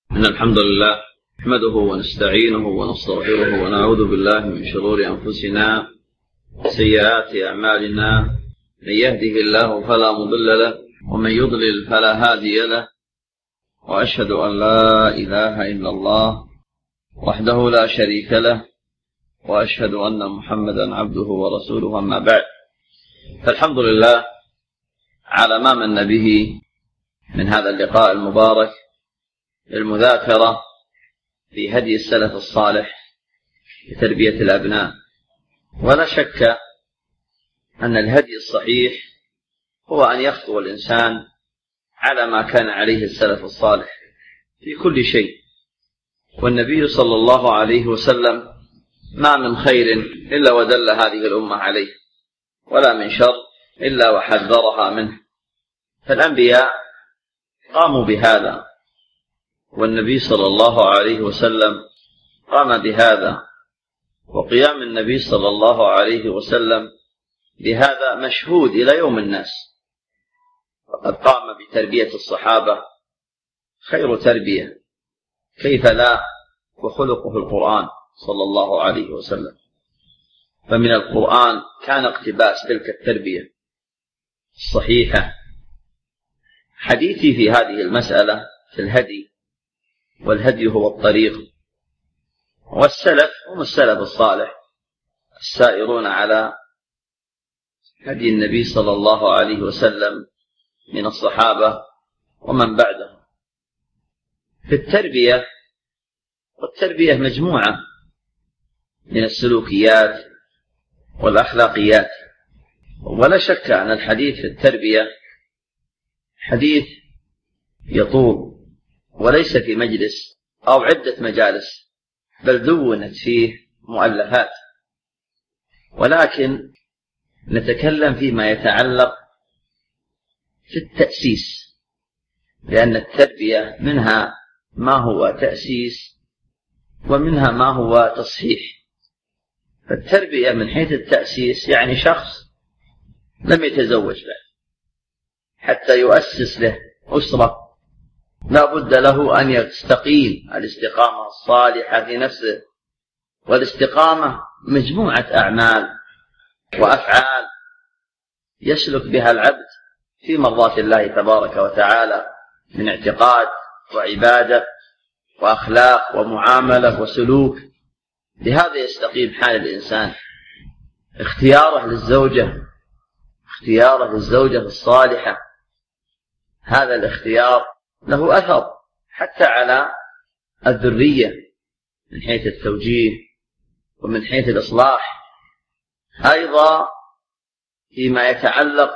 إن الحمد لله نحمده ونستعينه ونستغفره ونعوذ بالله من شرور أنفسنا وسيئات أعمالنا. من يهده الله فلا مضل له ومن يضلل فلا هادي له، وأشهد أن لا إله إلا الله وحده لا شريك له، وأشهد أن محمدا عبده ورسوله. أما بعد، فالحمد لله على ما من به من هذا اللقاء المبارك للمذاكرة في هدي السلف الصالح لتربية الأبناء. ولا شك أن الهدي الصحيح هو أن يخطو الإنسان على ما كان عليه السلف الصالح في كل شيء. والنبي صلى الله عليه وسلم ما من خير إلا ودل هذه الأمة عليه، ولا من شر إلا وحذرها منه. فالأنبياء قاموا بهذا، والنبي صلى الله عليه وسلم قام بهذا، وقيام النبي صلى الله عليه وسلم بهذا مشهود إلى يوم الناس. وقد قام بتربية الصحابة خير تربية، كيف لا، وخلقه القرآن صلى الله عليه وسلم. فمن القرآن كان اقتباس تلك التربية الصحيحة. حديثي في هذه المسألة في الهدي، والهدي هو الطريق، والسلف هم السلف الصالح السائرون على هدي النبي صلى الله عليه وسلم من الصحابة ومن بعدهم في التربية. والتربية مجموعة من السلوكيات والأخلاقيات، ولا شك أن الحديث في التربية حديث يطول، وليس في مجلس أو عدة مجالس، بل دونت فيه مؤلفات. ولكن نتكلم فيما يتعلق في التأسيس، لأن التربية منها ما هو تأسيس ومنها ما هو تصحيح. فالتربية من حيث التأسيس يعني شخص لم يتزوج بعد حتى يؤسس له أسرة، لا بد له أن يستقيم الاستقامة الصالحة في نفسه. والاستقامة مجموعة أعمال وأفعال يسلك بها العبد في مرضاة الله تبارك وتعالى من اعتقاد وعبادة وأخلاق ومعاملة وسلوك. بهذا يستقيم حال الإنسان. اختياره للزوجة الصالحة، هذا الاختيار له أثر حتى على الذرية من حيث التوجيه ومن حيث الإصلاح، أيضا فيما يتعلق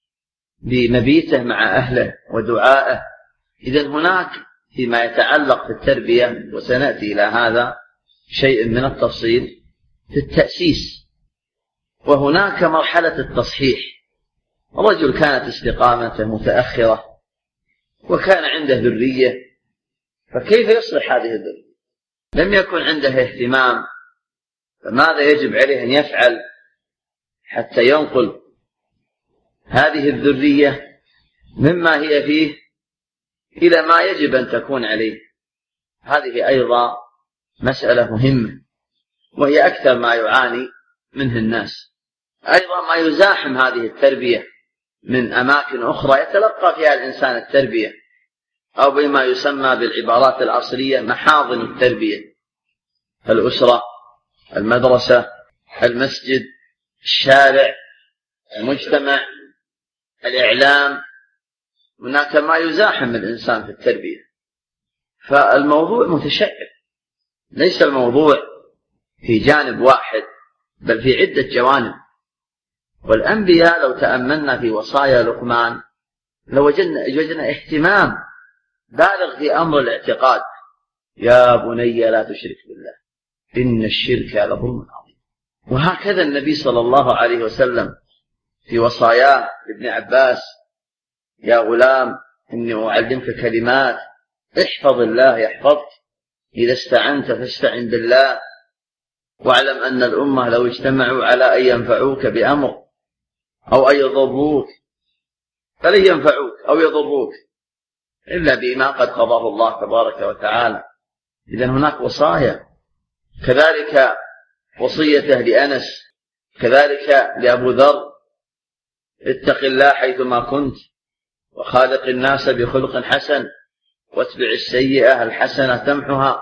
بمبيته مع أهله ودعائه. إذن هناك فيما يتعلق في التربية، وسنأتي إلى هذا شيء من التفصيل، في التأسيس. وهناك مرحلة التصحيح. رجل كانت استقامته متأخرة وكان عنده ذرية، فكيف يصلح هذه الذرية؟ لم يكن عنده اهتمام، فماذا يجب عليه أن يفعل حتى ينقل هذه الذرية مما هي فيه إلى ما يجب أن تكون عليه؟ هذه أيضا مسألة مهمة، وهي أكثر ما يعاني منه الناس. أيضا ما يزاحم هذه التربية من أماكن أخرى يتلقى فيها الإنسان التربية، أو بما يسمى بالعبارات العصرية محاضن التربية: الأسرة، المدرسة، المسجد، الشارع، المجتمع، الإعلام. هناك ما يزاحم الإنسان في التربية. فالموضوع متشعب، ليس الموضوع في جانب واحد، بل في عدة جوانب. والأنبياء لو تأملنا في وصايا لقمان لوجدنا اهتمام بالغ في أمر الاعتقاد: يا بني لا تشرك بالله إن الشرك لظلم عظيم. وهكذا النبي صلى الله عليه وسلم في وصاياه لابن عباس: يا غلام إني أعلمك كلمات احفظ الله يحفظك، إذا استعنت فاستعن بالله، واعلم أن الأمة لو اجتمعوا على أن ينفعوك بأمر أو أن يضروك فلن ينفعوك أو يضروك إلا بما قد قضاه الله تبارك وتعالى. إذن هناك وصايا، كذلك وصيته لأنس، كذلك لأبو ذر: اتق الله حيثما كنت وخالق الناس بخلق حسن واتبع السيئة الحسنة تمحها،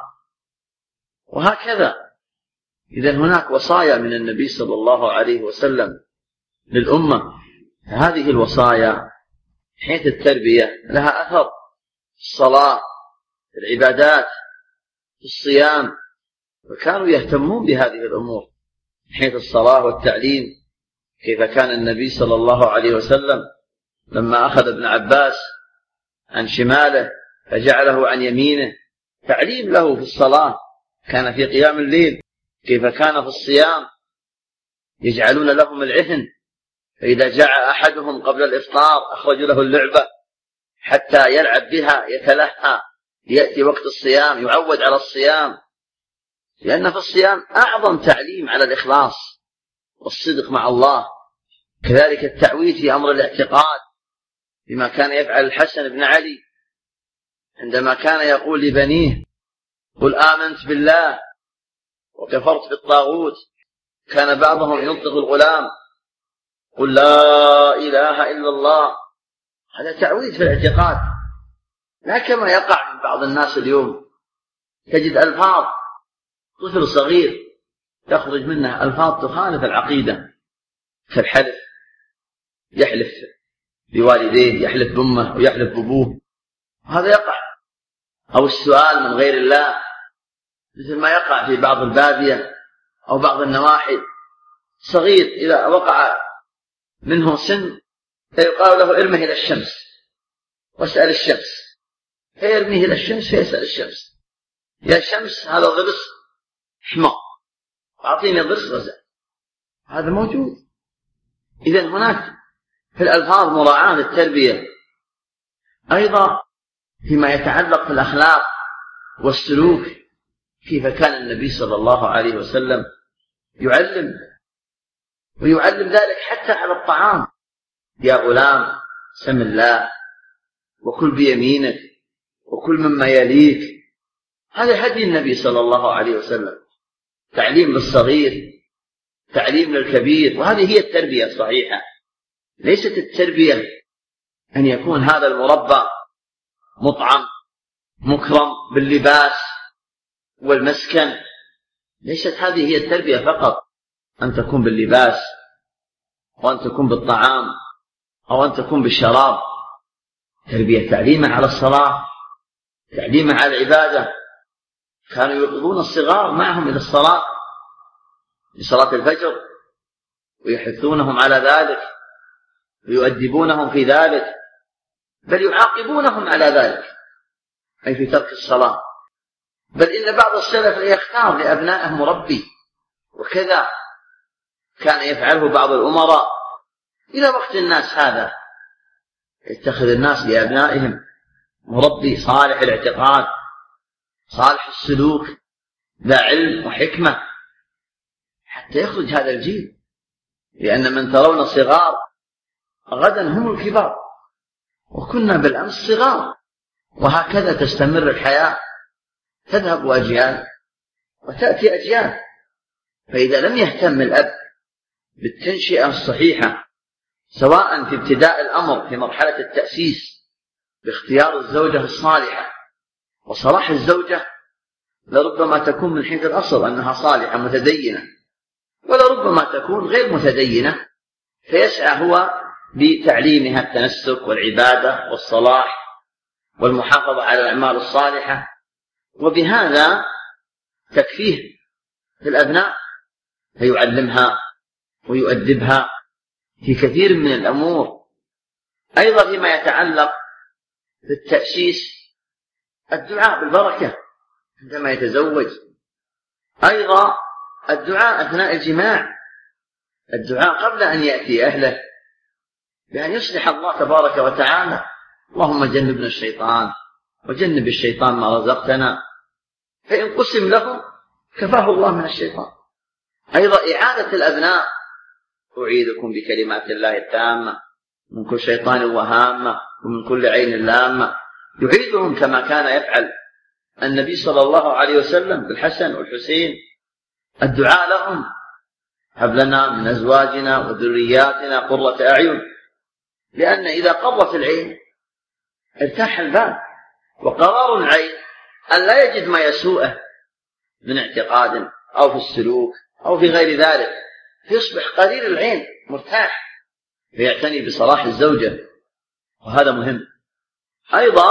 وهكذا. إذن هناك وصايا من النبي صلى الله عليه وسلم للأمة. هذه الوصايا حيث التربية لها أثر في الصلاة، في العبادات، في الصيام، فكانوا يهتمون بهذه الأمور حيث الصلاة والتعليم. كيف كان النبي صلى الله عليه وسلم لما أخذ ابن عباس عن شماله فجعله عن يمينه، تعليم له في الصلاة. كان في قيام الليل. كيف كان في الصيام، يجعلون لهم العهن، فإذا جاء أحدهم قبل الإفطار أخرجوا له اللعبة حتى يلعب بها يتلهى، يأتي وقت الصيام يعود على الصيام، لأن في الصيام أعظم تعليم على الإخلاص والصدق مع الله. كذلك التعويذ في أمر الاعتقاد، بما كان يفعل الحسن بن علي عندما كان يقول لبنيه: قل آمنت بالله وكفرت بالطاغوت. كان بعضهم ينطق الغلام: قل لا إله إلا الله. هذا تعويذ في الاعتقاد، لا كما يقع من بعض الناس اليوم. تجد ألفاظ طفل صغير تخرج منه ألفاظ تخالف العقيدة، كالحلف، يحلف بوالديه، يحلف بأمه ويحلف بأبوه، هذا يقع. أو السؤال من غير الله، مثل ما يقع في بعض البادية أو بعض النواحي. صغير إذا وقع منه سن فيقال له: ارمه إلى الشمس واسأل الشمس، فيرميه إلى الشمس فيسأل الشمس: يا شمس هذا ضرس حمار، أعطيني ضرس رزق. هذا موجود. إذن هناك في الألفاظ مراعاة للتربية. أيضا فيما يتعلق في الأخلاق والسلوك، كيف كان النبي صلى الله عليه وسلم يعلم، ويعلم ذلك حتى على الطعام: يا غلام سم الله وكل بيمينك وكل مما يليك. هذا هدي النبي صلى الله عليه وسلم، تعليم للصغير، تعليم للكبير. وهذه هي التربية الصحيحة. ليست التربية أن يكون هذا المربى مطعم مكرم باللباس والمسكن. ليست هذه هي التربية فقط، أن تكون باللباس وأن تكون بالطعام أو أن تكون بالشراب. تربية تعليمه على الصلاة، تعليمه على العبادة. كانوا يوقظون الصغار معهم إلى الصلاة، لصلاة الفجر، ويحثونهم على ذلك ويؤدبونهم في ذلك، بل يعاقبونهم على ذلك، أي في ترك الصلاة. بل إن بعض السلف يختار لأبنائه مربي، وكذا كان يفعله بعض الأمراء إلى وقت الناس هذا. يتخذ الناس لأبنائهم مربي صالح الاعتقاد، صالح السلوك، ذا علم وحكمة، حتى يخرج هذا الجيل. لأن من ترون صغار غدا هم الكبار، وكنا بالأمس صغار. وهكذا تستمر الحياة، تذهب أجيال وتأتي أجيال. فإذا لم يهتم الأب بالتنشئة الصحيحة، سواء في ابتداء الأمر في مرحلة التأسيس باختيار الزوجة الصالحة، وصلاح الزوجة لربما تكون من حيث الأصل أنها صالحة متدينة، ولربما تكون غير متدينة، فيسعى هو بتعليمها التنسك والعبادة والصلاح والمحافظة على الأعمال الصالحة، وبهذا تكفيه في الأبناء، فيعلمها ويؤدبها في كثير من الأمور. أيضا فيما يتعلق بالتأسيس، الدعاء بالبركة عندما يتزوج، أيضا الدعاء أثناء الجماع، الدعاء قبل أن يأتي أهله بأن يصلح الله تبارك وتعالى: اللهم جنبنا الشيطان وجنب الشيطان ما رزقتنا، فإن قسم له كفاه الله من الشيطان. أيضا إعادة الأبناء: أعيذكم بكلمات الله التامة من كل شيطان وهامة ومن كل عين لامة يعيدهم كما كان يفعل النبي صلى الله عليه وسلم بالحسن والحسين، الدعاء لهم: هب لنا من أزواجنا وذرياتنا قرة أعين. لأن إذا قرت العين ارتاح البال، وقرار العين أن لا يجد ما يسوءه من اعتقاد أو في السلوك أو في غير ذلك، فيصبح قرير العين مرتاح، فيعتني بصلاح الزوجة، وهذا مهم. أيضا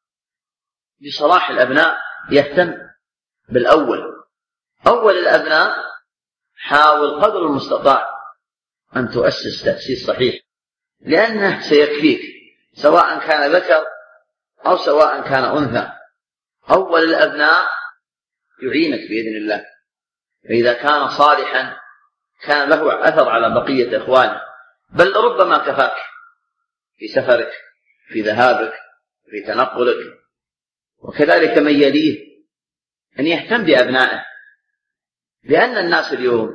بصلاح الأبناء يهتم بالأول. أول الأبناء حاول قدر المستطاع أن تؤسس تأسيس صحيح، لأنه سيكفيك سواء كان ذكر أو سواء كان أنثى. أول الأبناء يعينك بإذن الله، فإذا كان صالحا كان له أثر على بقية إخوانه، بل ربما كفاك في سفرك، في ذهابك، في تنقلك. وكذلك من يليه أن يهتم بأبنائه، لأن الناس اليوم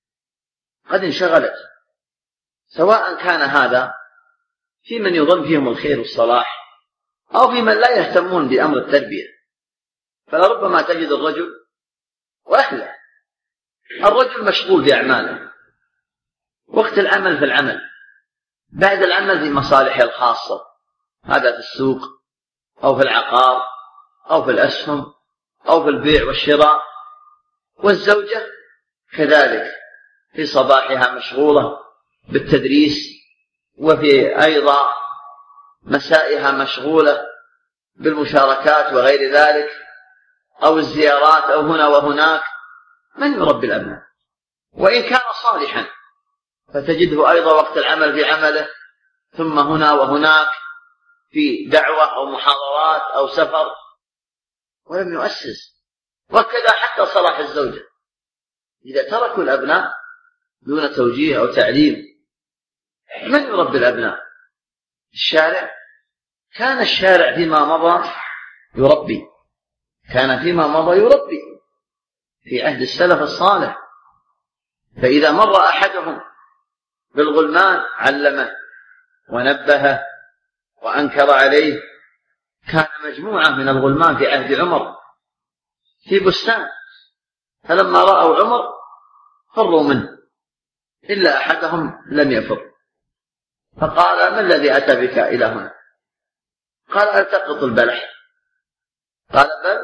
قد انشغلت، سواء كان هذا في من يظن فيهم الخير والصلاح أو في من لا يهتمون بأمر التربية. فلربما تجد الرجل وأهله، الرجل مشغول بأعماله، وقت العمل في العمل، بعد العمل في مصالحه الخاصة، هذا في السوق أو في العقار أو في الأسهم أو في البيع والشراء. والزوجة كذلك في صباحها مشغولة بالتدريس، وفي أيضا مسائها مشغولة بالمشاركات وغير ذلك، أو الزيارات أو هنا وهناك. من يربي الأبناء؟ وإن كان صالحا فتجده أيضا وقت العمل في عمله، ثم هنا وهناك في دعوة أو محاضرات أو سفر، ولم يؤسس. وكذا حتى صلاح الزوجة، إذا تركوا الأبناء دون توجيه أو تعليم، من يربي الأبناء؟ الشارع. كان الشارع فيما مضى يربي، كان فيما مضى يربي في عهد السلف الصالح. فإذا مر أحدهم بالغلمان علمه ونبهه وأنكر عليه. كان مجموعة من الغلمان في عهد عمر في بستان، فلما رأوا عمر فروا منه، إلا أحدهم لم يفر، فقال: ما الذي أتى بك إلى هنا؟ قال: ألتقط البلح. قال: بل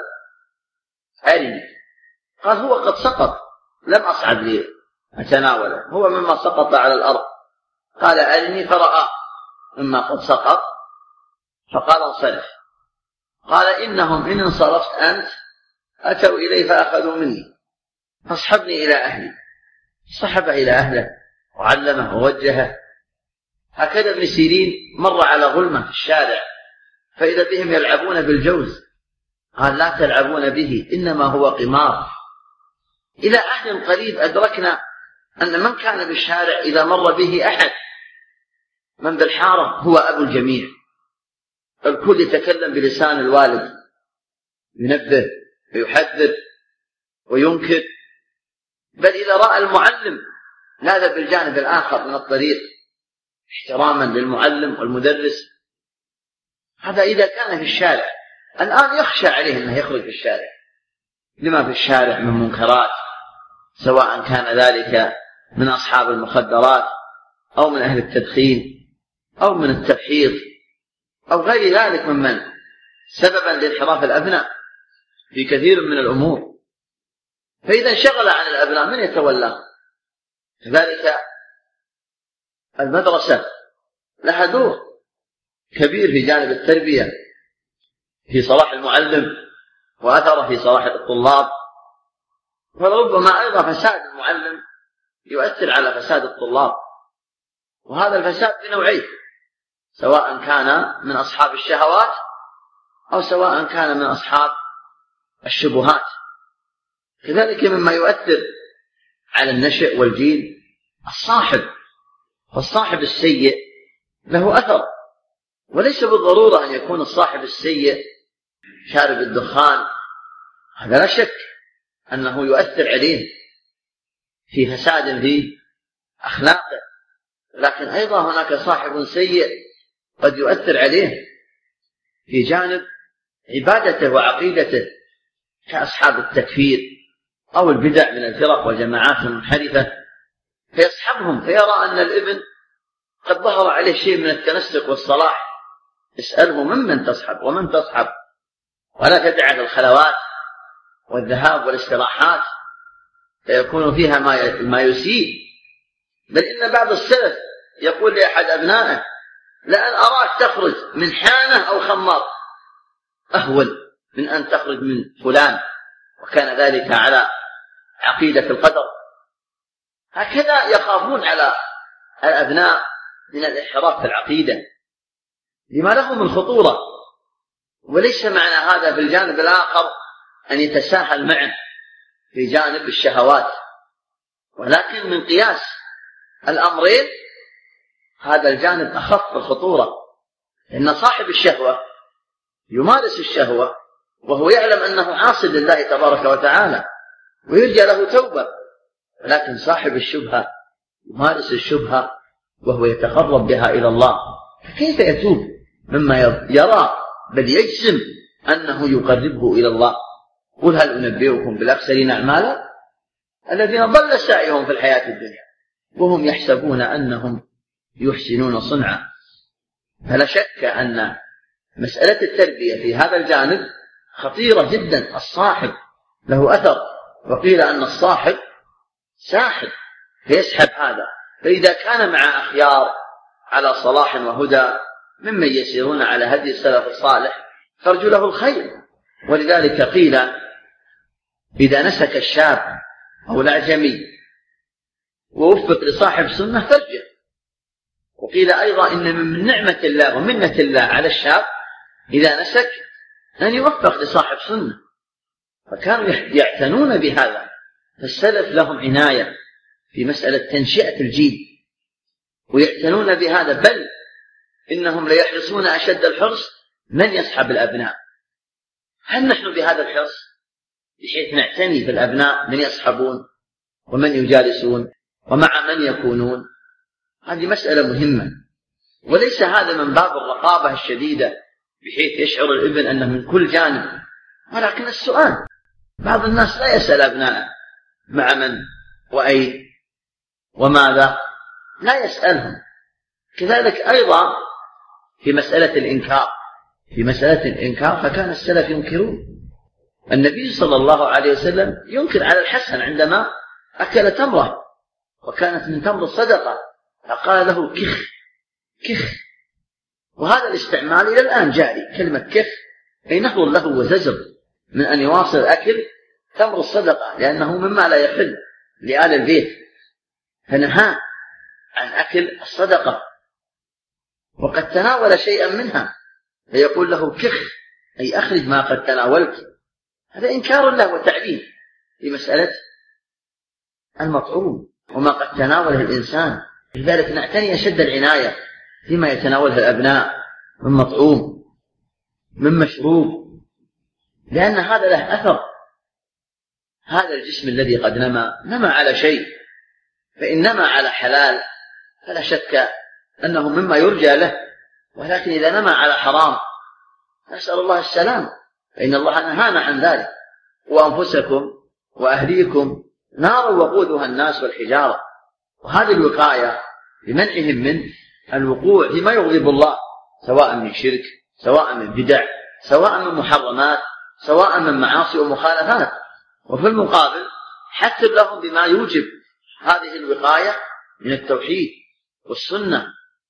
أرني. قال: هو قد سقط، لم أصعد لي أتناوله، هو مما سقط على الأرض. قال: أرني. فرأى مما قد سقط، فقال: انصرف. قال: إنهم إن انصرفت أنت أتوا إلي فأخذوا مني، فاصحبني إلى أهلي. صحب إلى أهله وعلمه ووجهه. هكذا ابن سيرين مر على غلمة في الشارع فإذا بهم يلعبون بالجوز، قال: لا تلعبون به، إنما هو قمار. إلى أهل قريب أدركنا أن من كان بالشارع إذا مر به أحد من بالحارة هو أبو الجميع. الكل يتكلم بلسان الوالد، ينبه ويحذر وينكر، بل إذا رأى المعلم لاذ بالجانب الآخر من الطريق احتراما للمعلم والمدرس. هذا إذا كان في الشارع. الآن يخشى عليه أنه يخرج في الشارع لما في الشارع من منكرات، سواء كان ذلك من أصحاب المخدرات أو من أهل التدخين أو من التبحيض أو غير ذلك ممن سببا لانحراف الأبناء في كثير من الأمور. فإذا انشغل عن الأبناء من يتولاه؟ كذلك المدرسة لها دور كبير في جانب التربية، في صلاح المعلم وأثره في صلاح الطلاب. فربما أيضا فساد المعلم يؤثر على فساد الطلاب، وهذا الفساد بنوعين، سواء كان من أصحاب الشهوات أو سواء كان من أصحاب الشبهات. كذلك مما يؤثر على النشء والجيل الصاحب، فالصاحب السيء له أثر، وليس بالضرورة أن يكون الصاحب السيء شارب الدخان، هذا لا شك أنه يؤثر عليه في فساد في أخلاقه، لكن أيضا هناك صاحب سيء قد يؤثر عليه في جانب عبادته وعقيدته كأصحاب التكفير أو البدع من الفرق والجماعات المنحرفة، فيصحبهم فيرى أن الابن قد ظهر عليه شيء من التنسك والصلاح، اسأله ممن تصحب ومن تصحب، ولا تدع الخلوات والذهاب والاستراحات فيكون فيها ما يسيء. بل إن بعض السلف يقول لأحد أبنائه: لأن أراك تخرج من حانة أو خمار أهون من أن تخرج من فلان، وكان ذلك على عقيدة القدر. هكذا يخافون على الأبناء من الانحراف في العقيدة لما له من خطورة. وليس معنى هذا في الجانب الآخر أن يتساهل معه في جانب الشهوات، ولكن من قياس الأمرين هذا الجانب أخف الخطورة، إن صاحب الشهوة يمارس الشهوة وهو يعلم أنه عاصي لله تبارك وتعالى ويرجى له توبة، ولكن صاحب الشبهة يمارس الشبهة وهو يتقرب بها إلى الله، فكيف يتوب مما يرى بل يجزم أنه يقربه إلى الله؟ قل هل أنبئكم بالأخسرين أعمالا الذين ضل سعيهم في الحياة الدنيا وهم يحسبون أنهم يحسنون صنعا. فلا شك أن مسألة التربية في هذا الجانب خطيرة جدا. الصاحب له أثر، وقيل أن الصاحب ساحب فيسحب هذا، فإذا كان مع أخيار على صلاح وهدى ممن يسيرون على هدي السلف الصالح فارجو له الخير. ولذلك قيل إذا نسك الشاب أو الأعجمي ووفق لصاحب سنة فرجه. وقيل أيضا إن من نعمة الله ومنة الله على الشاب إذا نسك أن يوفق لصاحب سنة، فكانوا يعتنون بهذا. فالسلف لهم عناية في مسألة تنشئة الجيل ويعتنون بهذا، بل إنهم ليحرصون أشد الحرص من يصحب الأبناء. هل نحن بهذا الحرص بحيث نعتني في الأبناء من يصحبون ومن يجالسون ومع من يكونون؟ هذه مسألة مهمة، وليس هذا من باب الرقابة الشديدة بحيث يشعر الابن أنه من كل جانب، ولكن السؤال. بعض الناس لا يسأل أبنائه مع من وأين وماذا، لا يسألهم. كذلك أيضا في مسألة الإنكار فكان السلف ينكرون. النبي صلى الله عليه وسلم ينكر على الحسن عندما أكل تمرة وكانت من تمر الصدقة، فقال له كخ. وهذا الاستعمال إلى الآن جاري، كلمة كخ أي نهر له وزجر من أن يواصل أكل تمر الصدقة، لأنه مما لا يحل لآل البيت، فنهى عن أكل الصدقة وقد تناول شيئا منها، فيقول له كخ أي أخرج ما قد تناولت. هذا إنكار له وتعليم في مسألة المطعوم وما قد تناوله الإنسان. لذلك نعتني أشد العناية فيما يتناوله الأبناء من مطعوم من مشروب، لأن هذا له أثر. هذا الجسم الذي قد نمى على شيء، فإن نمى على حلال فلا شك أنه مما يرجى له، ولكن إذا نمى على حرام نسأل الله السلام، فإن الله نهانا عن ذلك: وأنفسكم وأهليكم نار وقودها الناس والحجارة. وهذه الوقاية لمنعهم من الوقوع فيما يغضب الله، سواء من شرك، سواء من بدع، سواء من محرمات، سواء من معاصي ومخالفات. وفي المقابل حث لهم بما يوجب هذه الوقاية من التوحيد والسنة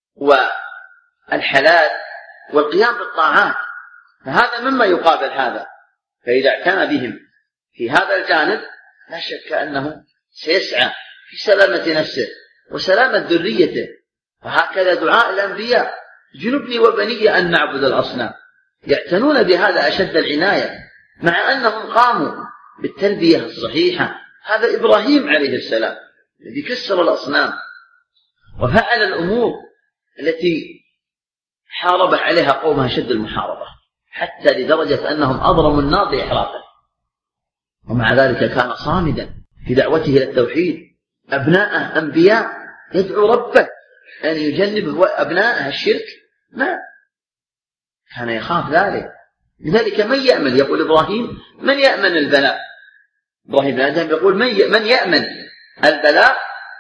والحلال والقيام بالطاعات، فهذا مما يقابل هذا. فإذا اعتنى بهم في هذا الجانب لا شك أنه سيسعى في سلامة نفسه وسلامة ذريته. وهكذا دعاء الأنبياء: جنبني وبني أن نعبد الأصنام. يعتنون بهذا أشد العناية، مع أنهم قاموا بالتربية الصحيحة. هذا إبراهيم عليه السلام الذي كسر الأصنام وفعل الأمور التي حارب عليها قومها شد المحاربة، حتى لدرجة أنهم أضرموا النار بإحراقه، ومع ذلك كان صامدا في دعوته إلى التوحيد. أبناءه أنبياء يدعو ربه أن يجنب أبناءه الشرك، ما كان يخاف ذلك. لذلك من يأمن، يقول إبراهيم، من يأمن البلاء؟ إبراهيم بن أدهم يقول من يأمن البلاء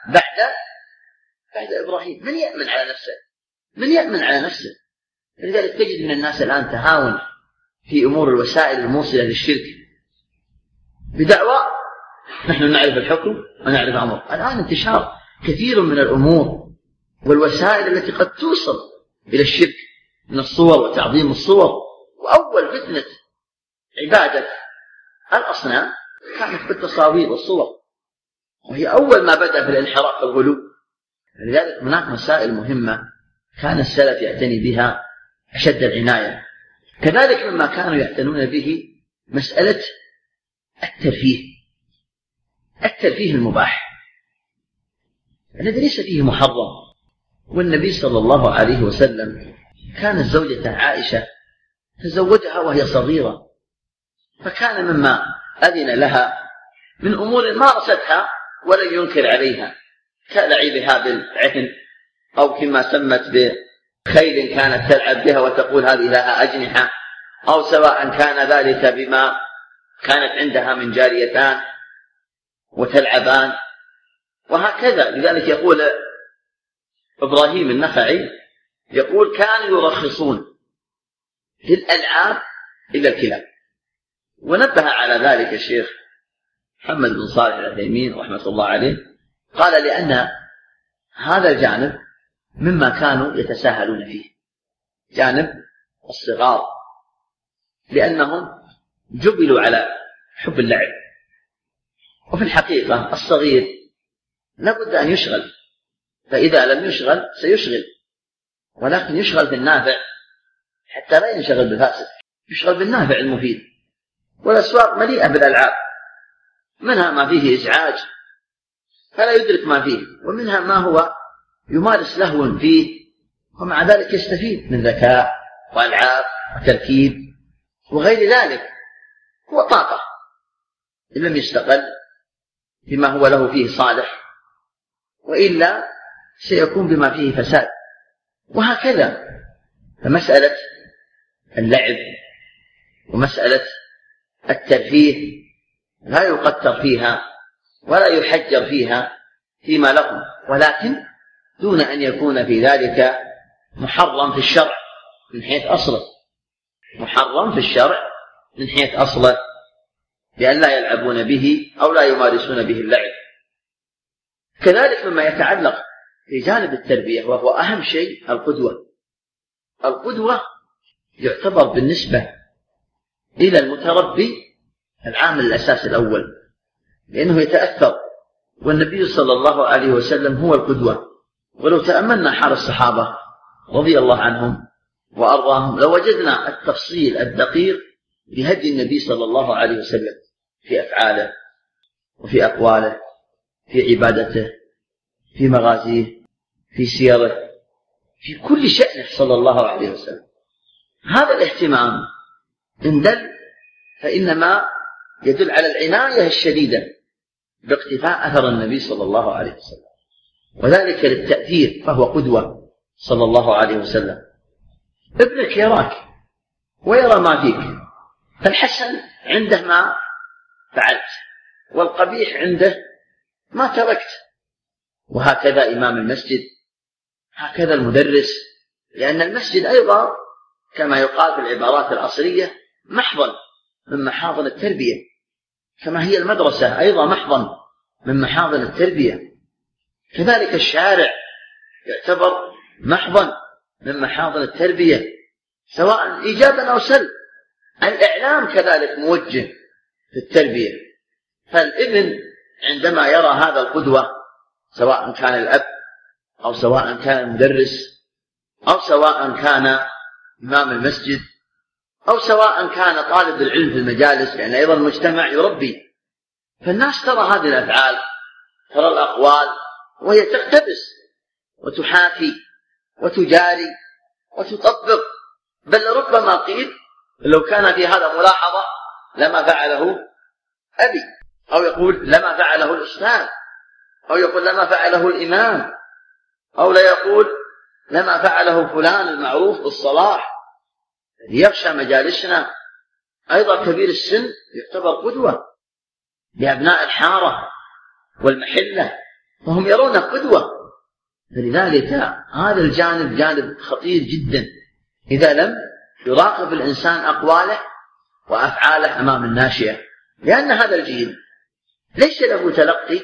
بعد إبراهيم؟ من يأمن على نفسه؟ من يأمن على نفسه؟ لذلك تجد من الناس الآن تهاون في أمور الوسائل الموصلة للشرك بدعوى نحن نعرف الحكم ونعرف أمر. الآن انتشار كثير من الأمور والوسائل التي قد توصل إلى الشرك من الصور وتعظيم الصور. وأول فتنة عبادة الأصنام كانت بالتصاوير والصور، وهي أول ما بدأ في الانحراف والغلو. لذلك هناك مسائل مهمة كان السلف يعتني بها أشد العناية. كذلك مما كانوا يعتنون به مسألة الترفيه المباح الذي ليس فيه محرم. والنبي صلى الله عليه وسلم كانت زوجة عائشة تزوجها وهي صغيرة، فكان مما أذن لها من أمور مارستها ولن ينكر عليها، كلعبها بالعهن أو كما سمت بخيل كانت تلعب بها وتقول هذه لها أجنحة، أو سواء كان ذلك بما كانت عندها من جاريتان وتلعبان وهكذا. لذلك يقول إبراهيم النخعي يقول كانوا يرخصون في الألعاب إلا الكلاب. ونبه على ذلك الشيخ محمد بن صالح العثيمين رحمة الله عليه، قال لأن هذا الجانب مما كانوا يتساهلون فيه، جانب الصغار، لأنهم جبلوا على حب اللعب. وفي الحقيقة الصغير لابد أن يشغل، فإذا لم يشغل سيشغل، ولكن يشغل بالنافع حتى لا ينشغل بالفاسد، يشغل بالنافع المفيد. والأسواق مليئة بالألعاب، منها ما فيه إزعاج فلا يدرك ما فيه، ومنها ما هو يمارس لهو فيه ومع ذلك يستفيد من ذكاء وألعاب وتركيب وغير ذلك. هو طاقة إن لم يستقل بما هو له فيه صالح، وإلا سيكون بما فيه فساد. وهكذا فمسألة اللعب ومسألة الترفيه لا يقتر فيها ولا يحجر فيها فيما لهم، ولكن دون أن يكون في ذلك محرم في الشرع من حيث أصله، محرم في الشرع من حيث أصله، لأن لا يلعبون به أو لا يمارسون به اللعب. كذلك مما يتعلق في جانب التربية وهو أهم شيء القدوة يعتبر بالنسبة إلى المتربي العامل الأساس الأول، لأنه يتأثر، والنبي صلى الله عليه وسلم هو القدوة. ولو تأملنا حال الصحابة رضي الله عنهم وأرضاهم لوجدنا التفصيل الدقيق لهدي النبي صلى الله عليه وسلم في أفعاله وفي أقواله، في عبادته، في مغازيه، في سيره، في كل شأنه صلى الله عليه وسلم. هذا الاهتمام إن دل فإنما يدل على العناية الشديدة باقتفاء أثر النبي صلى الله عليه وسلم، وذلك للتأثير، فهو قدوة صلى الله عليه وسلم. ابنك يراك ويرى ما فيك، فالحسن عنده ما فعلت والقبيح عنده ما تركت. وهكذا إمام المسجد، هكذا المدرس، لأن المسجد أيضا كما يقال في العبارات العصرية محضن من محاضن التربية، كما هي المدرسة أيضا محضن من محاضن التربية، كذلك الشارع يعتبر محضن من محاضن التربية سواء إيجابا أو سلب. الإعلام كذلك موجه في التربية، فالابن عندما يرى هذا القدوة سواء كان الأب أو سواء كان المدرس أو سواء كان إمام المسجد أو سواء كان طالب العلم في المجالس، لأن أيضا المجتمع يربي، فالناس ترى هذه الأفعال، ترى الأقوال، وهي تقتبس وتحاكي وتجاري وتطبق. بل ربما قيل لو كان في هذا ملاحظة لما فعله أبي، أو يقول لما فعله الأستاذ، أو يقول لما فعله الإمام، أو لا يقول لما فعله فلان المعروف بالصلاح. يغشى مجالسنا أيضا كبير السن يعتبر قدوة لأبناء الحارة والمحلة، وهم يرونه قدوة. فلذلك هذا الجانب جانب خطير جدا إذا لم يراقب الإنسان أقواله وأفعاله أمام الناشئة، لأن هذا الجيل ليس له تلقي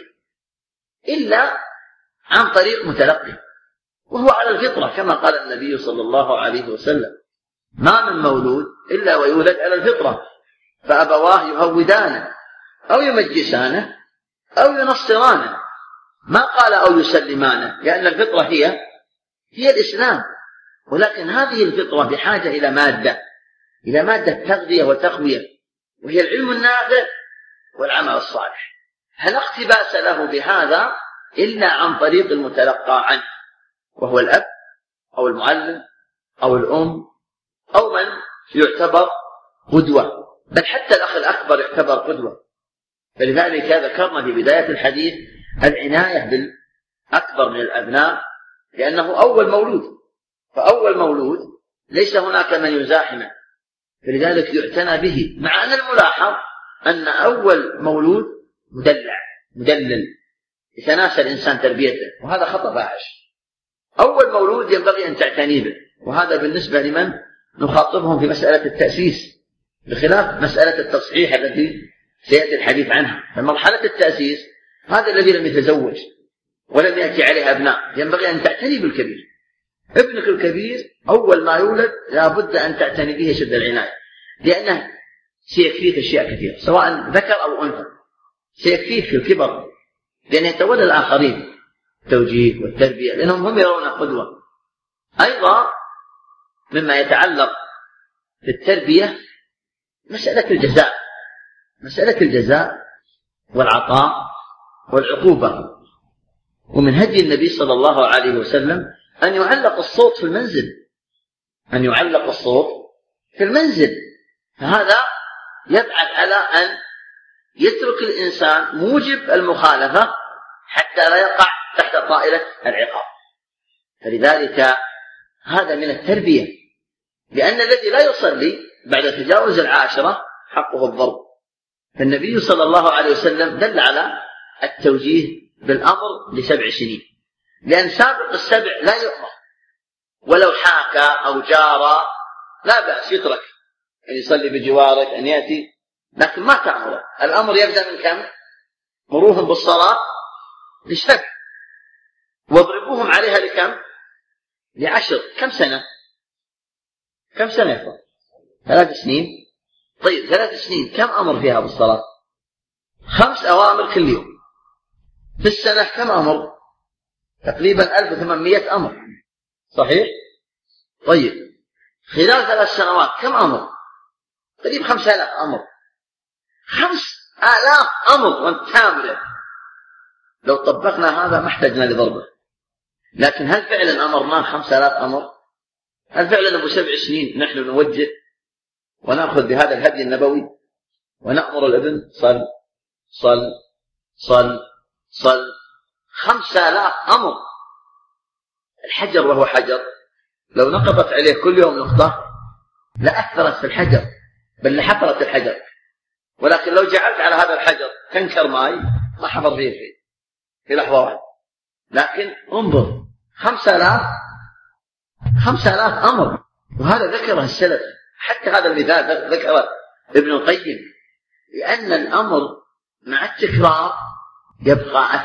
إلا عن طريق متلقي، وهو على الفطرة كما قال النبي صلى الله عليه وسلم: ما من مولود إلا ويولد على الفطرة، فأبواه يهودانه أو يمجسانه أو ينصرانه، ما قال أو يسلمانه، لأن الفطرة هي الإسلام. ولكن هذه الفطرة بحاجة إلى مادة تغذية وتقوية، وهي العلم النافع والعمل الصالح. فلا اقتباس له بهذا إلا عن طريق المتلقى عنه، وهو الأب أو المعلم أو الأم أو من يعتبر قدوة، بل حتى الأخ الأكبر يعتبر قدوة. فلذلك ذكرنا في بداية الحديث العناية بالأكبر من الأبناء، لأنه أول مولود، فأول مولود ليس هناك من يزاحمه، فلذلك يعتنى به. مع أن الملاحظ أن أول مولود مدلل يتناسى الإنسان تربيته، وهذا خطأ فاحش. أول مولود ينبغي أن تعتني به، وهذا بالنسبة لمن نخاطبهم في مسألة التأسيس، بخلاف مسألة التصحيح التي سيأتي الحديث عنها. فمرحلة التأسيس هذا الذي لم يتزوج ولم يأتي عليه أبناء ينبغي أن تعتني بالكبير. ابنك الكبير أول ما يولد لا بد أن تعتني به شد العناية، لأنه سيكفيك أشياء كثيرة سواء ذكر أو أنثى، سيكفيك في الكبر، لأن يتولى الآخرين التوجيه والتربية، لأنهم هم يرون قدوة. أيضا مما يتعلق بالتربية مسألة الجزاء والعطاء والعقوبة. ومن هدي النبي صلى الله عليه وسلم أن يعلق الصوت في المنزل، فهذا يبعث على أن يترك الإنسان موجب المخالفة حتى لا يقع تحت طائلة العقاب. فلذلك هذا من التربية، لأن الذي لا يصلي بعد تجاوز 10 حقه الضرب. فالنبي صلى الله عليه وسلم دل على التوجيه بالأمر ل7 سنين، لأن سابق السبع لا يؤمر، ولو حاكى أو جارى لا بأس يترك أن يصلي بجوارك أن يأتي، لكن ما تأمره. الأمر يبدأ من كم؟ مروهم بالصلاة ل7، واضربوهم عليها لكم؟ ل10. كم سنة يفضل؟ 3 سنين. طيب 3 سنين كم أمر فيها بالصلاة؟ 5 أوامر كل يوم. في السنة كم أمر؟ تقريبا 1800 أمر، صحيح؟ طيب خلال 3 سنوات كم أمر؟ قريب 5000 أمر. 5000 أمر وانت كاملة. لو طبقنا هذا ما احتجنا لضربه، لكن هل فعلا أمرنا 5000 أمر؟ هل فعلا أبو 7 سنين نحن نوجه ونأخذ بهذا الهدي النبوي ونأمر الابن صل صل صل صل؟ 5000 أمر. الحجر وهو حجر لو نقبت عليه كل يوم نقطة لأثرت في الحجر، بل لحفرت الحجر. ولكن لو جعلت على هذا الحجر تنكر ماء ما حفر فيه في لحظة واحدة. لكن انظر 5000 أمر، وهذا ذكره السلف. حتى هذا المثال ذكره ابن القيم، لأن الأمر مع التكرار يبقى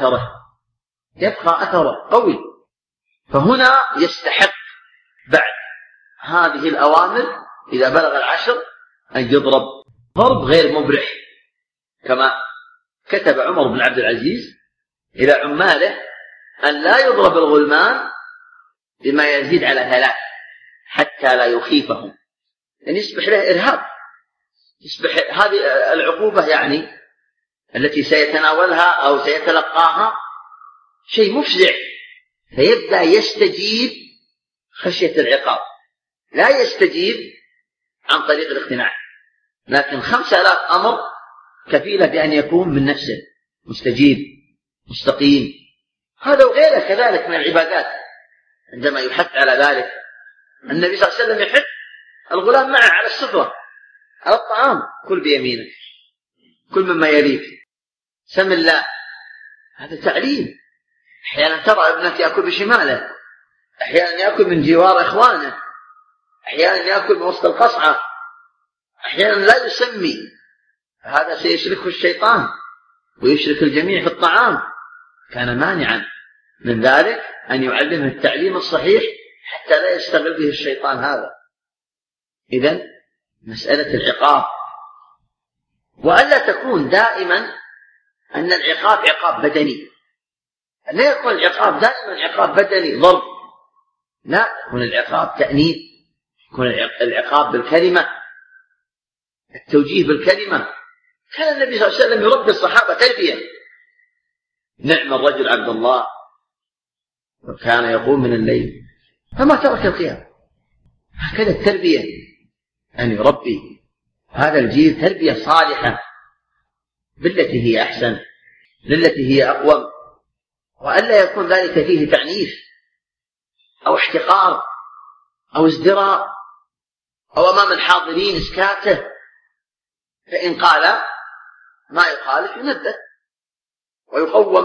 أثره قوي. فهنا يستحق بعد هذه الأوامر إذا بلغ 10 أن يضرب ضرب غير مبرح، كما كتب عمر بن عبد العزيز إلى عماله أن لا يضرب الغلمان بما يزيد على 3 حتى لا يخيفهم، يعني يصبح له إرهاب، يصبح هذه العقوبة يعني التي سيتناولها أو سيتلقاها شيء مفزع، فيبدأ يستجيب خشية العقاب، لا يستجيب عن طريق الاقتناع. لكن 5000 أمر كفيلة بأن يكون من نفسه مستجيب مستقيم. هذا وغيره كذلك من العبادات عندما يحث على ذلك. النبي صلى الله عليه وسلم يحث الغلام معه على السفرة على الطعام، كل بيمينك، كل مما يليك، سم الله. هذا تعليم. أحيانا ترى ابنك يأكل بشماله، أحيانا يأكل من جوار إخوانه، أحيانا يأكل من وسط القصعة، أحيانا لا يسمي. هذا سيشركه الشيطان ويشرك الجميع في الطعام. كان مانعا من ذلك أن يعلمه التعليم الصحيح حتى لا يستغل به الشيطان هذا. إذن مسألة العقاب، وألا تكون دائما أن العقاب عقاب بدني، لا يكون العقاب دائما عقاب بدني ضرب، لا، يكون العقاب تأنيب، يكون العقاب بالكلمة، التوجيه بالكلمة. كان النبي صلى الله عليه وسلم يربي الصحابة تربية. نعم الرجل عبد الله وكان يقوم من الليل فما ترك القيام. هكذا التربية، أن يربي هذا الجيل تربية صالحة بالتي هي أحسن، للتي هي أقوم، وألا يكون ذلك فيه تعنيف أو احتقار أو ازدراء أو أمام الحاضرين إسكاته. فإن قال ما يخالف ينبه ويقوم،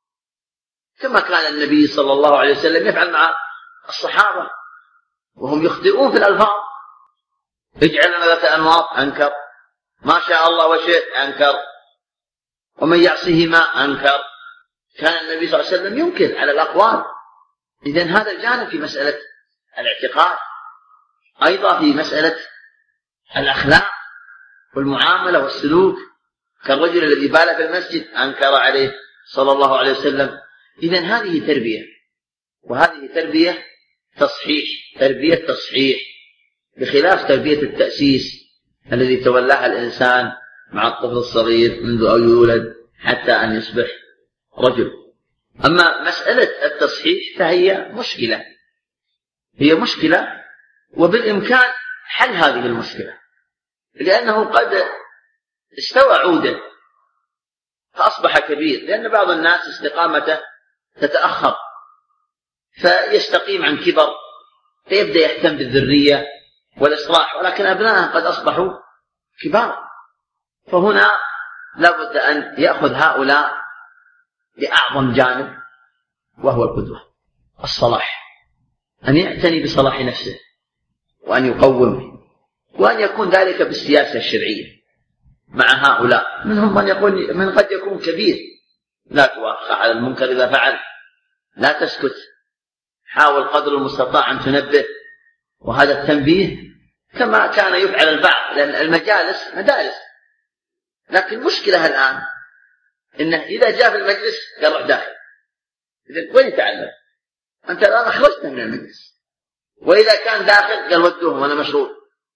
كما كان النبي صلى الله عليه وسلم يفعل مع الصحابة وهم يخطئون في الألفاظ. اجعل لنا ذات أنواط، أنكر. ما شاء الله وشئت، أنكر. ومن يعصهما، أنكر. كان النبي صلى الله عليه وسلم ينكر على الأقوال. إذن هذا الجانب في مسألة الاعتقاد. أيضا في مسألة الأخلاق والمعاملة والسلوك، كالرجل الذي بال في المسجد أنكر عليه صلى الله عليه وسلم. إذن هذه تربية، وهذه تربية تصحيح، تربية تصحيح، بخلاف تربية التأسيس الذي تولاها الإنسان مع الطفل الصغير منذ أن يولد حتى أن يصبح رجل. أما مسألة التصحيح فهي مشكلة، هي مشكلة، وبالإمكان حل هذه المشكلة، لأنه قد استوى عوده فأصبح كبير، لأن بعض الناس استقامته تتأخر فيستقيم عن كبر فيبدأ يهتم بالذرية والإصلاح، ولكن أبنائه قد أصبحوا كبار. فهنا لابد أن يأخذ هؤلاء بأعظم جانب، وهو القدوة، الصلاح، أن يعتني بصلاح نفسه وأن يقوم، وأن يكون ذلك بالسياسة الشرعية مع هؤلاء. منهم من يقول من قد يكون كبير، لا توافق على المنكر إذا فعل، لا تسكت، حاول قدر المستطاع أن تنبه. وهذا التنبيه كما كان يفعل البعض، لأن المجالس مدارس، لكن مشكلة الآن إنه إذا جاء في المجلس قال روح داخل. إذن وين يتعلم؟ أنت الآن أخرجته من المجلس. وإذا كان داخل قال ودوهم وأنا مشروط.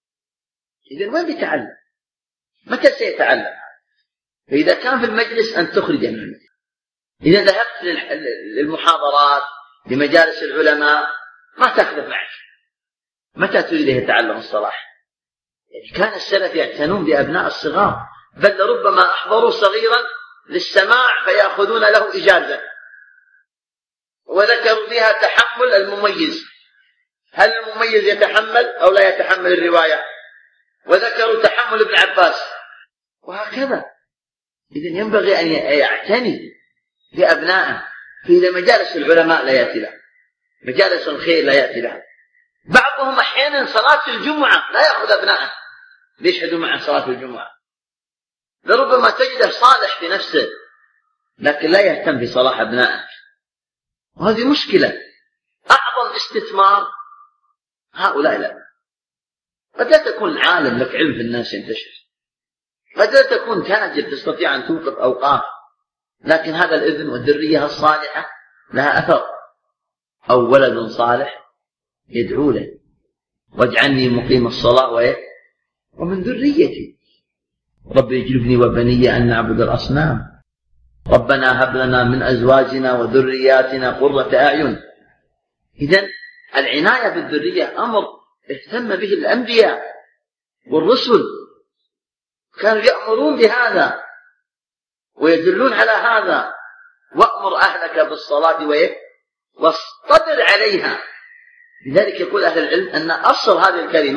إذن وين بيتعلم؟ متى سيتعلم؟ فإذا كان في المجلس أن تخرجه من المجلس. إذا ذهبت للمحاضرات لمجالس العلماء ما تأخذه معك. متى تريده يتعلم الصلاح؟ يعني كان السلف يعتنون بأبناء الصغار، بل ربما أحضروا صغيرا للسماع فيأخذون له إجازة، وذكروا فيها تحمل المميز، هل المميز يتحمل أو لا يتحمل الرواية، وذكروا تحمل ابن عباس، وهكذا. إذن ينبغي أن يعتني بأبنائه. في مجالس العلماء لا يأتي له، مجالس الخير لا يأتي له. بعضهم أحيانا صلاة الجمعة لا يأخذ أبنائه ليشهدوا معه صلاة الجمعة، لربما تجده صالح في نفسه لكن لا يهتم بصلاح أبنائه، وهذه مشكلة. أعظم استثمار هؤلاء لا. قد لا تكون عالم لك علم في الناس ينتشر، قد لا تكون تاجر تستطيع أن توقف أوقاف، لكن هذا الابن والذرية الصالحة لها أثر. أو ولد صالح يدعو له واجعلني مقيم الصلاة ومن ذريتي، رب اجنبني وبني أن نعبد الأصنام، ربنا هب لنا من أزواجنا وذرياتنا قرة أعين. إذن العناية بالذرية أمر اهتم به الأنبياء والرسل، كانوا يأمرون بهذا ويدلون على هذا. وأمر أهلك بالصلاة واصطبر عليها. لذلك يقول أهل العلم أن أصل هذه الكلمة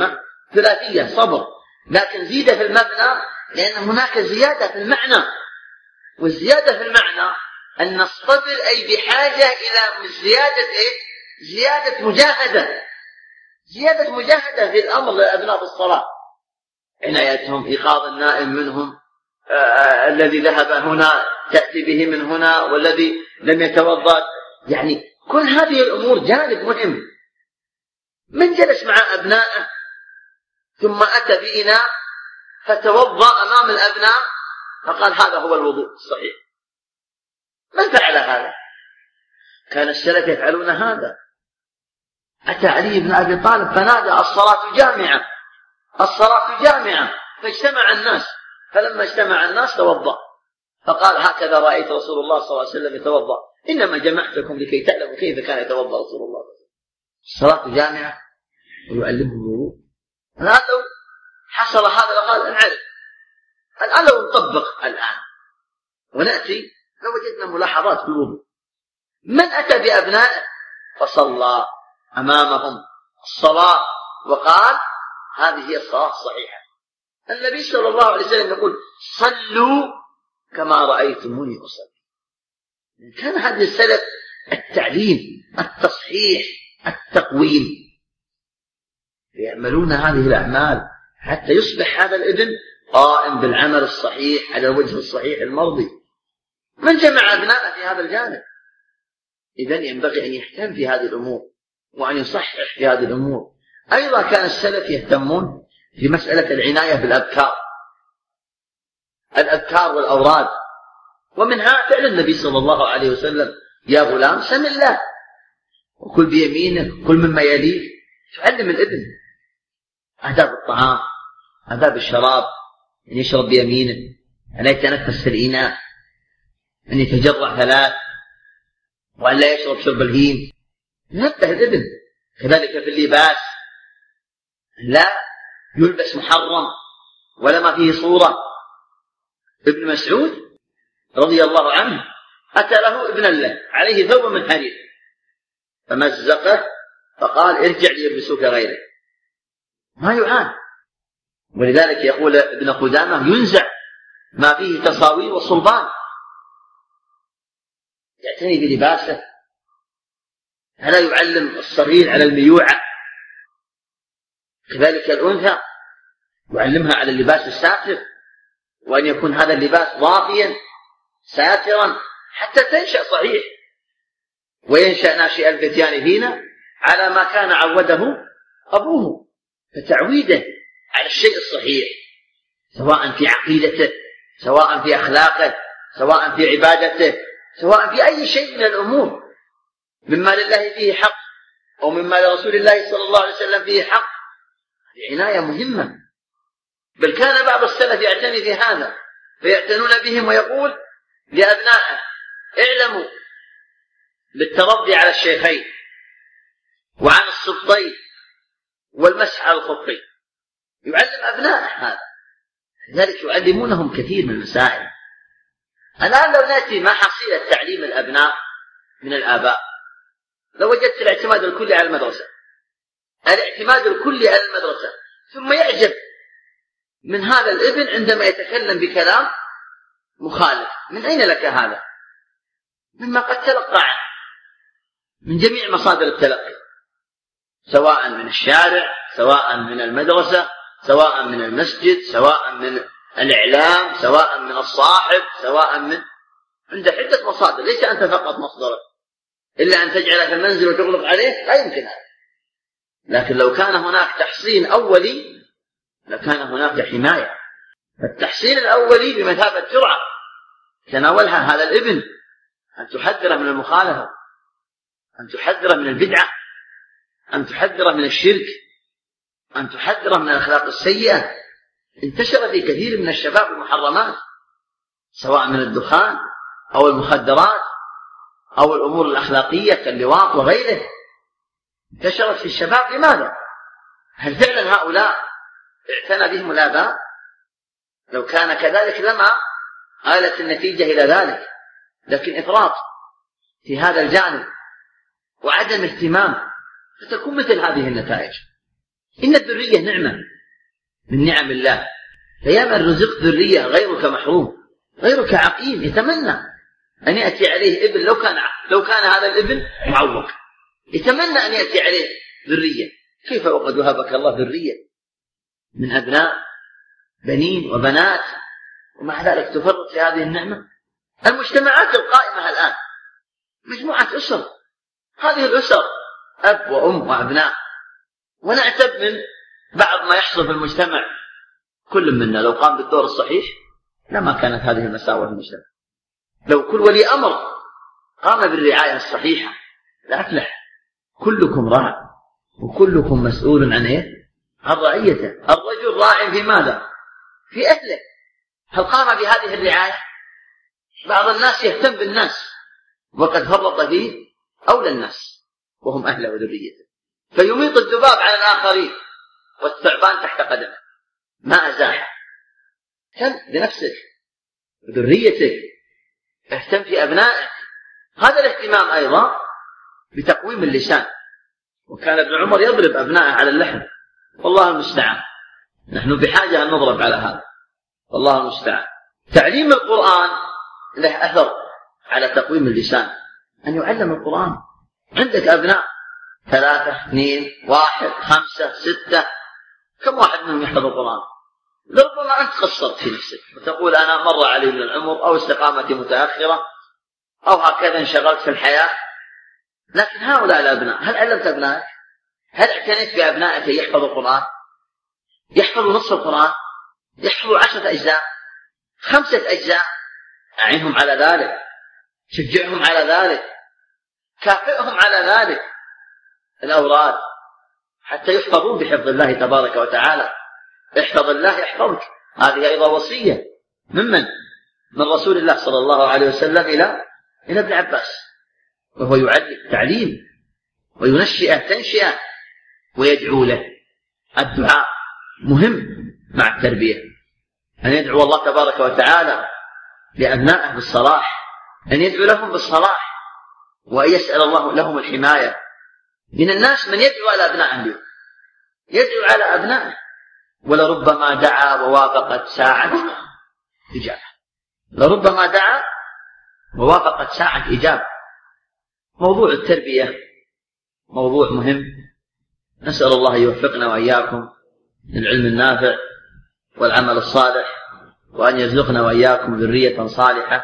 ثلاثية صبر، لكن زيد في المبنى لأن هناك زيادة في المعنى، والزيادة في المعنى أن نصطبر أي بحاجة إلى زيادة زيادة مجاهدة، زيادة مجاهدة في الأمر للأبناء بالصلاة، عنايتهم، إيقاظ النائم منهم، الذي ذهب هنا تأتي به من هنا، والذي لم يتوضأ، يعني كل هذه الأمور جانب مهم. من جلس مع أبنائه ثم أتى بإناء فتوضأ أمام الأبناء فقال هذا هو الوضوء الصحيح؟ من فعل هذا؟ كان السلف يفعلون هذا. أتى علي بن أبي طالب فنادى الصلاة جامعة، الصلاة جامعة، فاجتمع الناس، فلما اجتمع الناس توضأ، فقال هكذا رأيت رسول الله صلى الله عليه وسلم يتوضأ، إنما جمعتكم لكي تعلموا كيف كان يتوضأ رسول الله. الصلاة جامعة ويعلمهم الوضوء. الآن لو حصل هذا لقال نعرف، الآن لو نطبق الآن ونأتي لوجدنا ملاحظات في الوضوء. من أتى بأبنائه فصلى أمامهم الصلاة وقال هذه هي الصلاة الصحيحة. النبي صلى الله عليه وسلم يقول صلوا كما رأيتموني أصلي. كان هذا السلف التعليم، التصحيح، التقويم، يعملون هذه الأعمال حتى يصبح هذا الابن قائم بالعمل الصحيح على الوجه الصحيح المرضي. من جمع أبناءه في هذا الجانب؟ إذن ينبغي أن يهتم في هذه الأمور وأن يصحح في هذه الأمور. أيضا كان السلف يهتمون في مسألة العناية بالأذكار، الأذكار والأوراد، ومنها فعل النبي صلى الله عليه وسلم يا غلام سم الله وكل بيمينك كل مما يليك. تعلم الابن آداب الطعام، آداب الشراب، أن يشرب بيمينه، أن يتنفس في الإناء، أن يتجرع 3، وأن لا يشرب شرب الهيم. نبه الابن. كذلك في اللباس لا يلبس محرم ولا ما فيه صورة. ابن مسعود رضي الله عنه أتى له ابنا له عليه ثوب من حرير فمزقه فقال ارجع ليلبسوك غيره، ما يعان. ولذلك يقول ابن قدامة ينزع ما فيه تصاوير وصلبان، يعتني بلباسه، فلا يعلم الصغير على الميوعة. كذلك الأنثى يعلمها على اللباس الساتر، وأن يكون هذا اللباس ضافيا ساترا حتى تنشأ صحيح، وينشأ ناشئ الفتيان فينا على ما كان عوده أبوه، فتعويده على الشيء الصحيح سواء في عقيدته، سواء في أخلاقه، سواء في عبادته، سواء في أي شيء من الأمور مما لله فيه حق أو مما لرسول الله صلى الله عليه وسلم فيه حق. عناية مهمة. بل كان بعض السلف يعتني في هذا فيعتنون بهم ويقول لأبنائه اعلموا بالتربي على الشيخين وعن السبطين والمسح على الخفين. يعلم أبنائه هذا، لذلك يعلمونهم كثير من المسائل. الآن لو نأتي ما حصيلة تعليم الأبناء من الآباء، لو وجدت الاعتماد الكلي على المدرسة، الاعتماد الكلي على المدرسة، ثم يعجب من هذا الابن عندما يتكلم بكلام مخالف. من أين لك هذا؟ مما قد تلقى عنه من جميع مصادر التلقي، سواء من الشارع، سواء من المدرسة، سواء من المسجد، سواء من الإعلام، سواء من الصاحب، سواء من عند عدة مصادر، ليس أنت فقط مصدرك، إلا أن تجعله في المنزل وتغلق عليه، لا يمكن هذا. لكن لو كان هناك تحصين أولي لكان هناك حماية. فالتحصين الأولي بمثابة جرعة تناولها هذا الابن، أن تحذره من المخالفة، أن تحذره من البدعة، أن تحذره من الشرك، أن تحذره من الأخلاق السيئة. انتشر في كثير من الشباب المحرمات، سواء من الدخان أو المخدرات أو الأمور الأخلاقية كاللواط وغيره، انتشرت في الشباب. لماذا؟ هل فعلا هؤلاء اعتنى بهم الآباء؟ لو كان كذلك لما آلت النتيجة إلى ذلك، لكن إفراط في هذا الجانب وعدم اهتمام فتكون مثل هذه النتائج. إن الذرية نعمة من نعم الله. فيا من رزقت ذرية غيرك محروم، غيرك عقيم، يتمنى أن يأتي عليه ابن، لو كان هذا الابن معوق، يتمنى أن يأتي عليه ذرية. كيف وقد وهبك الله ذرية من أبناء، بنين وبنات، ومع ذلك تفرط في هذه النعمة؟ المجتمعات القائمة الآن مجموعة أسر، هذه الأسر أب وأم وأبناء، ونعتب من بعض ما يحصل في المجتمع. كل منا لو قام بالدور الصحيح لما كانت هذه المساوئ في المجتمع. لو كل ولي أمر قام بالرعاية الصحيحة لأفلح. كلكم راع وكلكم مسؤول عن إيه؟ عن رعيته. الرجل راع في ماذا؟ في أهله. هل قام بهذه الرعاية؟ بعض الناس يهتم بالناس وقد فرط فيه أولى الناس وهم أهله وذريته، فيميط الذباب على الآخرين والثعبان تحت قدمه ما أزاح. اهتم بنفسك وذريتك، اهتم في أبنائك. هذا الاهتمام أيضا بتقويم اللسان. وكان ابن عمر يضرب أبنائه على اللحم، والله المستعان. نحن بحاجة أن نضرب على هذا، والله المستعان. تعليم القرآن له أثر على تقويم اللسان. أن يعلم القرآن. عندك أبناء 3 2 1 5 6، كم واحد منهم يحفظ القرآن؟ لربما أنت قصرت في نفسك وتقول أنا مر علي من العمر، أو استقامتي متأخرة، أو هكذا انشغلت في الحياة. لكن هؤلاء الأبناء، هل علمت أبنائك؟ هل اعتنيت بأبنائك يحفظوا القرآن؟ يحفظوا نصف القرآن، يحفظوا 10 أجزاء 5 أجزاء. أعنهم على ذلك، شجعهم على ذلك، كافئهم على ذلك. الأوراد حتى يحفظون بحفظ الله تبارك وتعالى. احفظ الله يحفظك. هذه أيضا وصية من رسول الله صلى الله عليه وسلم إلى ابن عباس، وهو يعلم تعليم وينشئه تنشئه ويدعو له. الدعاء مهم مع التربية، أن يدعو الله تبارك وتعالى لأبنائه بالصلاح، أن يدعو لهم بالصلاح، وأن يسأل الله لهم الحماية. من الناس من يدعو على أبنائه، يدعو على أبنائه، ولربما دعا ووافقت ساعة إجابة. لربما دعا ووافقت ساعة إجابة. موضوع التربية موضوع مهم. نسأل الله يوفقنا وإياكم للعلم النافع والعمل الصالح، وأن يرزقنا وإياكم ذرية صالحة.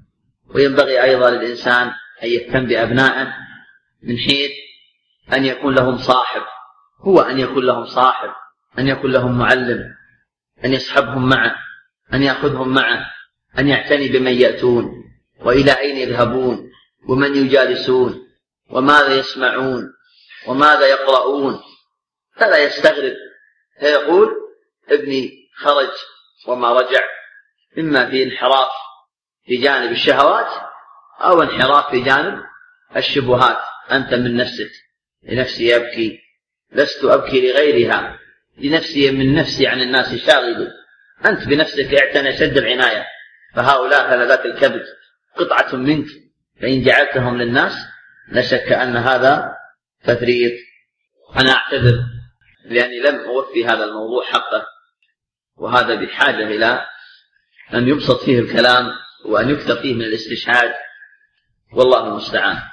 وينبغي أيضا للإنسان أن يهتم بأبنائه من حيث أن يكون لهم صاحب، هو أن يكون لهم صاحب، أن يكون لهم معلم، أن يصحبهم معه، أن يأخذهم معه، أن يعتني بمن يأتون وإلى أين يذهبون ومن يجالسون وماذا يسمعون وماذا يقرؤون. فلا يستغرب فيقول ابني خرج وما رجع، إما في انحراف في جانب الشهوات أو انحراف في جانب الشبهات. أنت من نفسك، لنفسي يبكي، لست أبكي لغيرها، لنفسي من نفسي عن الناس شاغل. أنت بنفسك اعتنى شد العناية. فهؤلاء فلذات الكبد قطعة منك، فإن جعلتهم للناس لا شك أن هذا تفريط. أنا أعتذر لأني لم أوفي هذا الموضوع حقه، وهذا بحاجة إلى أن يبسط فيه الكلام وأن يكثر فيه من الاستشهاد، والله المستعان.